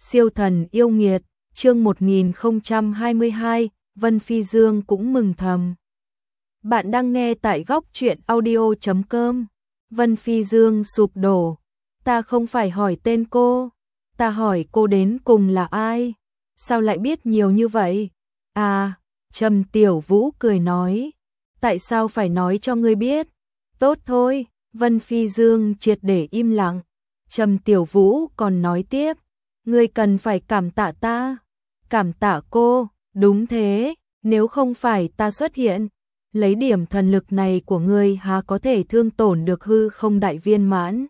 Siêu thần yêu nghiệt, chương 1022, Vân Phi Dương cũng mừng thầm. Bạn đang nghe tại góc truyện audio.com. Vân Phi Dương sụp đổ. Ta không phải hỏi tên cô, ta hỏi cô đến cùng là ai? Sao lại biết nhiều như vậy? À, Trầm Tiểu Vũ cười nói. Tại sao phải nói cho ngươi biết? Tốt thôi, Vân Phi Dương triệt để im lặng. Trầm Tiểu Vũ còn nói tiếp. Ngươi cần phải cảm tạ ta. Cảm tạ cô, đúng thế, nếu không phải ta xuất hiện, lấy điểm thần lực này của ngươi há có thể thương tổn được hư không đại viên mãn.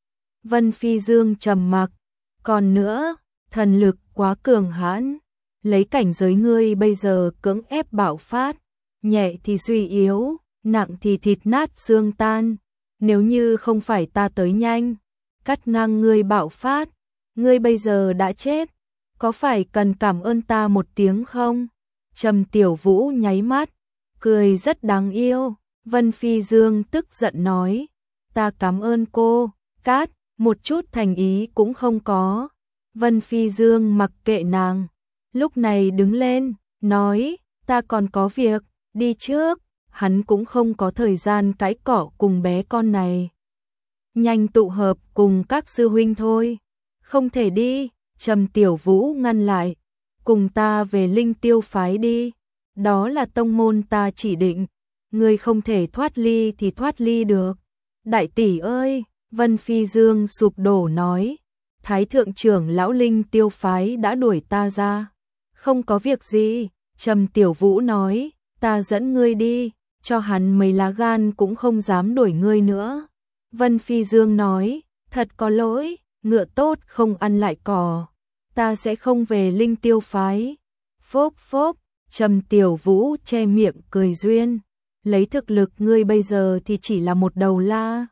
Vân Phi Dương trầm mặc, còn nữa, thần lực quá cường hãn, lấy cảnh giới ngươi bây giờ cưỡng ép bạo phát, nhẹ thì suy yếu, nặng thì thịt nát xương tan, nếu như không phải ta tới nhanh, cắt ngang ngươi bạo phát, ngươi bây giờ đã chết, có phải cần cảm ơn ta một tiếng không? Trầm Tiểu Vũ nháy mắt, cười rất đáng yêu. Vân Phi Dương tức giận nói, ta cảm ơn cô, cát, một chút thành ý cũng không có. Vân Phi Dương mặc kệ nàng, lúc này đứng lên, nói, ta còn có việc, đi trước, hắn cũng không có thời gian cãi cọ cùng bé con này. Nhanh tụ hợp cùng các sư huynh thôi. Không thể đi, Trầm Tiểu Vũ ngăn lại, cùng ta về Linh Tiêu phái đi, đó là tông môn ta chỉ định, ngươi không thể thoát ly thì thoát ly được. Đại tỷ ơi, Vân Phi Dương sụp đổ nói, Thái thượng trưởng lão Linh Tiêu phái đã đuổi ta ra. Không có việc gì, Trầm Tiểu Vũ nói, ta dẫn ngươi đi, cho hắn mấy lá gan cũng không dám đuổi ngươi nữa. Vân Phi Dương nói, thật có lỗi, ngựa tốt không ăn lại cỏ, ta sẽ không về Linh Tiêu phái. Phốp phốp, Trầm Tiểu Vũ che miệng cười duyên, lấy thực lực ngươi bây giờ thì chỉ là một đầu la.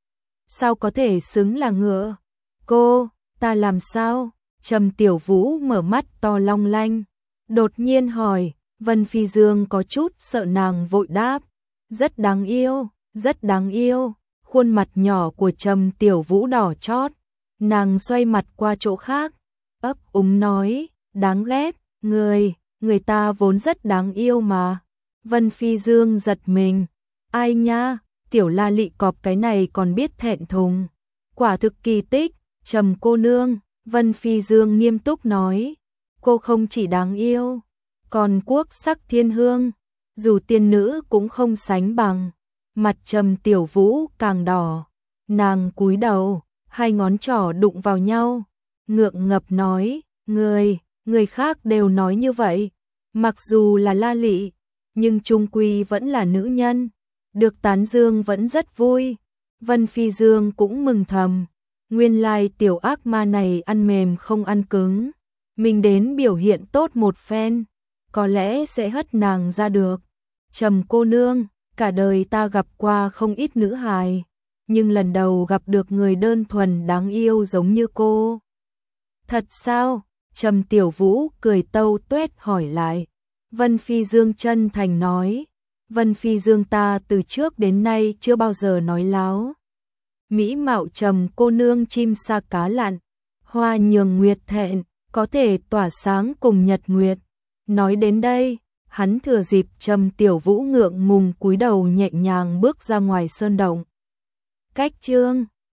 Sao có thể xứng là ngựa? Cô, ta làm sao? Trầm Tiểu Vũ mở mắt to long lanh, đột nhiên hỏi. Vân Phi Dương có chút sợ nàng vội đáp, rất đáng yêu, rất đáng yêu. Khuôn mặt nhỏ của Trầm Tiểu Vũ đỏ chót, nàng xoay mặt qua chỗ khác, ấp úng nói, đáng ghét, người ta vốn rất đáng yêu mà. Vân Phi Dương giật mình, ai nha, tiểu la lị cọp cái này còn biết thẹn thùng, quả thực kỳ tích. Trầm cô nương, Vân Phi Dương nghiêm túc nói, cô không chỉ đáng yêu, còn quốc sắc thiên hương, dù tiên nữ cũng không sánh bằng. Mặt Trầm Tiểu Vũ càng đỏ, nàng cúi đầu, hai ngón trỏ đụng vào nhau, ngượng ngập nói, người khác đều nói như vậy, mặc dù là la lị, nhưng chung quy vẫn là nữ nhân, được tán dương vẫn rất vui. Vân Phi Dương cũng mừng thầm, nguyên lai tiểu ác ma này ăn mềm không ăn cứng, mình đến biểu hiện tốt một phen, có lẽ sẽ hất nàng ra được. Trầm cô nương, cả đời ta gặp qua không ít nữ hài, nhưng lần đầu gặp được người đơn thuần đáng yêu giống như cô. Thật sao? Trầm Tiểu Vũ cười tâu tuét hỏi lại. Vân Phi Dương chân thành nói, Vân Phi Dương ta từ trước đến nay chưa bao giờ nói láo. Mỹ mạo Trầm cô nương chim sa cá lặn, hoa nhường nguyệt thẹn, có thể tỏa sáng cùng nhật nguyệt. Nói đến đây, hắn thừa dịp Trầm Tiểu Vũ ngượng ngùng cúi đầu nhẹ nhàng bước ra ngoài sơn động. Cách chương